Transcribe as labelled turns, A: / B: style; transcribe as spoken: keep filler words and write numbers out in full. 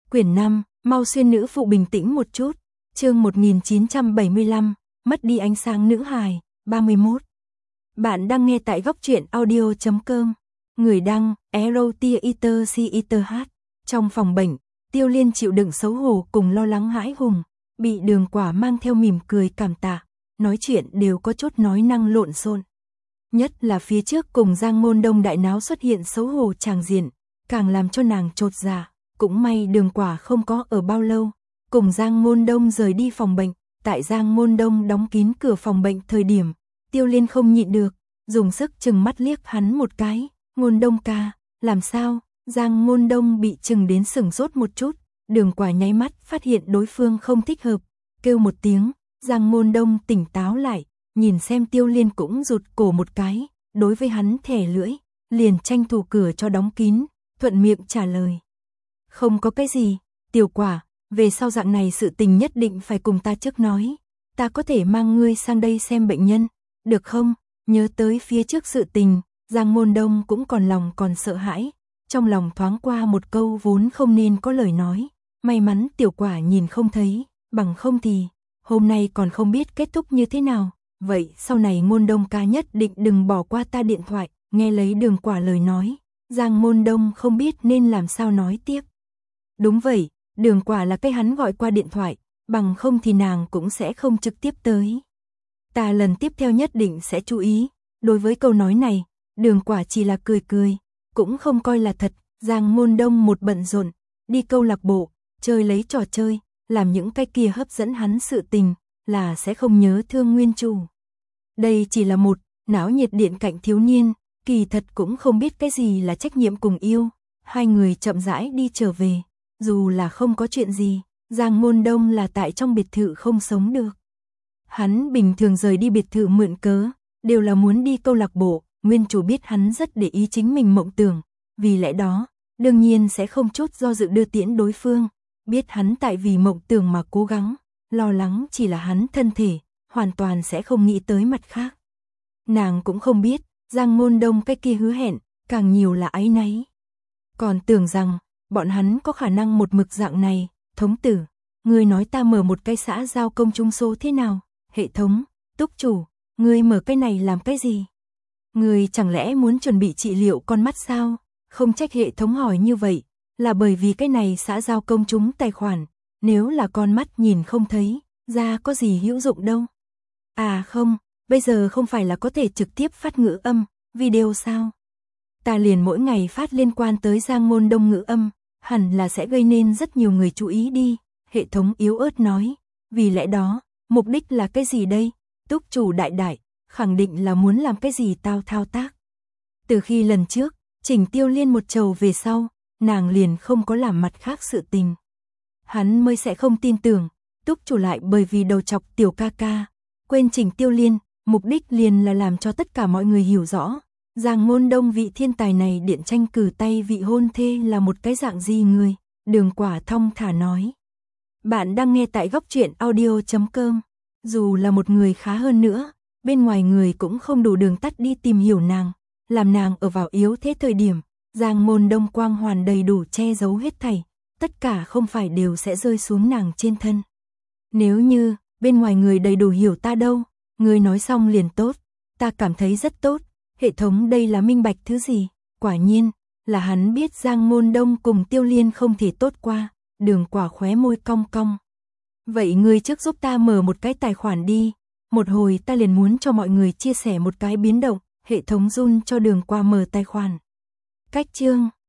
A: Quyển năm, mau xuyên nữ phụ bình tĩnh một chút. Chương một nghìn chín trăm bảy mươi lăm, mất đi ánh sáng nữ hài, ba mươi mốt. Bạn đang nghe tại góc truyện audio chấm com. Người đăng, Erotia C I T H. Trong phòng bệnh, Tiêu Liên chịu đựng xấu hổ cùng lo lắng hãi hùng, bị Đường Quả mang theo mỉm cười cảm tạ, nói chuyện đều có chút nói năng lộn xộn. Nhất là phía trước cùng Giang Môn Đông đại náo xuất hiện xấu hổ tràng diện, càng làm cho nàng chột dạ. Cũng may Đường Quả không có ở bao lâu, cùng Giang Môn Đông rời đi phòng bệnh. Tại Giang Môn Đông đóng kín cửa phòng bệnh thời điểm, Tiêu Liên không nhịn được, dùng sức chừng mắt liếc hắn một cái. Môn Đông ca, làm sao? Giang Môn Đông bị chừng đến sửng sốt một chút, Đường Quả nháy mắt phát hiện đối phương không thích hợp, kêu một tiếng. Giang Môn Đông tỉnh táo lại, nhìn xem Tiêu Liên cũng rụt cổ một cái, đối với hắn thẻ lưỡi, liền tranh thủ cửa cho đóng kín, thuận miệng trả lời. Không có cái gì, Tiểu Quả, về sau dạng này sự tình nhất định phải cùng ta trước nói, ta có thể mang ngươi sang đây xem bệnh nhân, được không? Nhớ tới phía trước sự tình, Giang Môn Đông cũng còn lòng còn sợ hãi, trong lòng thoáng qua một câu vốn không nên có lời nói, may mắn Tiểu Quả nhìn không thấy, bằng không thì, hôm nay còn không biết kết thúc như thế nào, vậy sau này Môn Đông ca nhất định đừng bỏ qua ta điện thoại. Nghe lấy Đường Quả lời nói, Giang Môn Đông không biết nên làm sao nói tiếp. Đúng vậy, Đường Quả là cái hắn gọi qua điện thoại, bằng không thì nàng cũng sẽ không trực tiếp tới. Ta lần tiếp theo nhất định sẽ chú ý. Đối với câu nói này, Đường Quả chỉ là cười cười, cũng không coi là thật. Giang Môn Đông một bận rộn, đi câu lạc bộ, chơi lấy trò chơi, làm những cái kia hấp dẫn hắn sự tình, là sẽ không nhớ thương nguyên chủ. Đây chỉ là một náo nhiệt điện cạnh thiếu niên, kỳ thật cũng không biết cái gì là trách nhiệm cùng yêu. Hai người chậm rãi đi trở về, dù là không có chuyện gì, Giang Môn Đông là tại trong biệt thự không sống được. Hắn bình thường rời đi biệt thự mượn cớ, đều là muốn đi câu lạc bộ, nguyên chủ biết hắn rất để ý chính mình mộng tưởng, vì lẽ đó, đương nhiên sẽ không chút do dự đưa tiễn đối phương, biết hắn tại vì mộng tưởng mà cố gắng, lo lắng chỉ là hắn thân thể, hoàn toàn sẽ không nghĩ tới mặt khác. Nàng cũng không biết, Giang Môn Đông cái kia hứa hẹn, càng nhiều là áy náy. Còn tưởng rằng, bọn hắn có khả năng một mực dạng này, thống tử, ngươi nói ta mở một cái xã giao công chung số thế nào? Hệ thống, túc chủ, ngươi mở cái này làm cái gì? Ngươi chẳng lẽ muốn chuẩn bị trị liệu con mắt sao? Không trách hệ thống hỏi như vậy, là bởi vì cái này xã giao công chúng tài khoản, nếu là con mắt nhìn không thấy, ra có gì hữu dụng đâu. À không, bây giờ không phải là có thể trực tiếp phát ngữ âm, video sao? Ta liền mỗi ngày phát liên quan tới Giang Môn Đông ngữ âm, hẳn là sẽ gây nên rất nhiều người chú ý đi, hệ thống yếu ớt nói. Vì lẽ đó, mục đích là cái gì đây? Túc chủ đại đại, khẳng định là muốn làm cái gì tao thao tác. Từ khi lần trước, chỉnh Tiêu Liên một trầu về sau, nàng liền không có làm mặt khác sự tình. Hắn mới sẽ không tin tưởng, túc chủ lại bởi vì đầu chọc Tiểu ca ca, quên chỉnh Tiêu Liên, mục đích liền là làm cho tất cả mọi người hiểu rõ. Giang Môn Đông vị thiên tài này điện tranh cử tay vị hôn thê là một cái dạng gì người, Đường Quả thong thả nói. Bạn đang nghe tại góc truyện audio chấm com, dù là một người khá hơn nữa, bên ngoài người cũng không đủ đường tắt đi tìm hiểu nàng, làm nàng ở vào yếu thế thời điểm, Giang Môn Đông quang hoàn đầy đủ che giấu hết thảy, tất cả không phải đều sẽ rơi xuống nàng trên thân. Nếu như, bên ngoài người đầy đủ hiểu ta đâu, người nói xong liền tốt, ta cảm thấy rất tốt. Hệ thống đây là minh bạch thứ gì? Quả nhiên, là hắn biết Giang Môn Đông cùng Tiêu Liên không thể tốt qua, Đường Quả khóe môi cong cong. Vậy ngươi trước giúp ta mở một cái tài khoản đi, một hồi ta liền muốn cho mọi người chia sẻ một cái biến động, hệ thống run cho Đường Quả mở tài khoản. Cách chương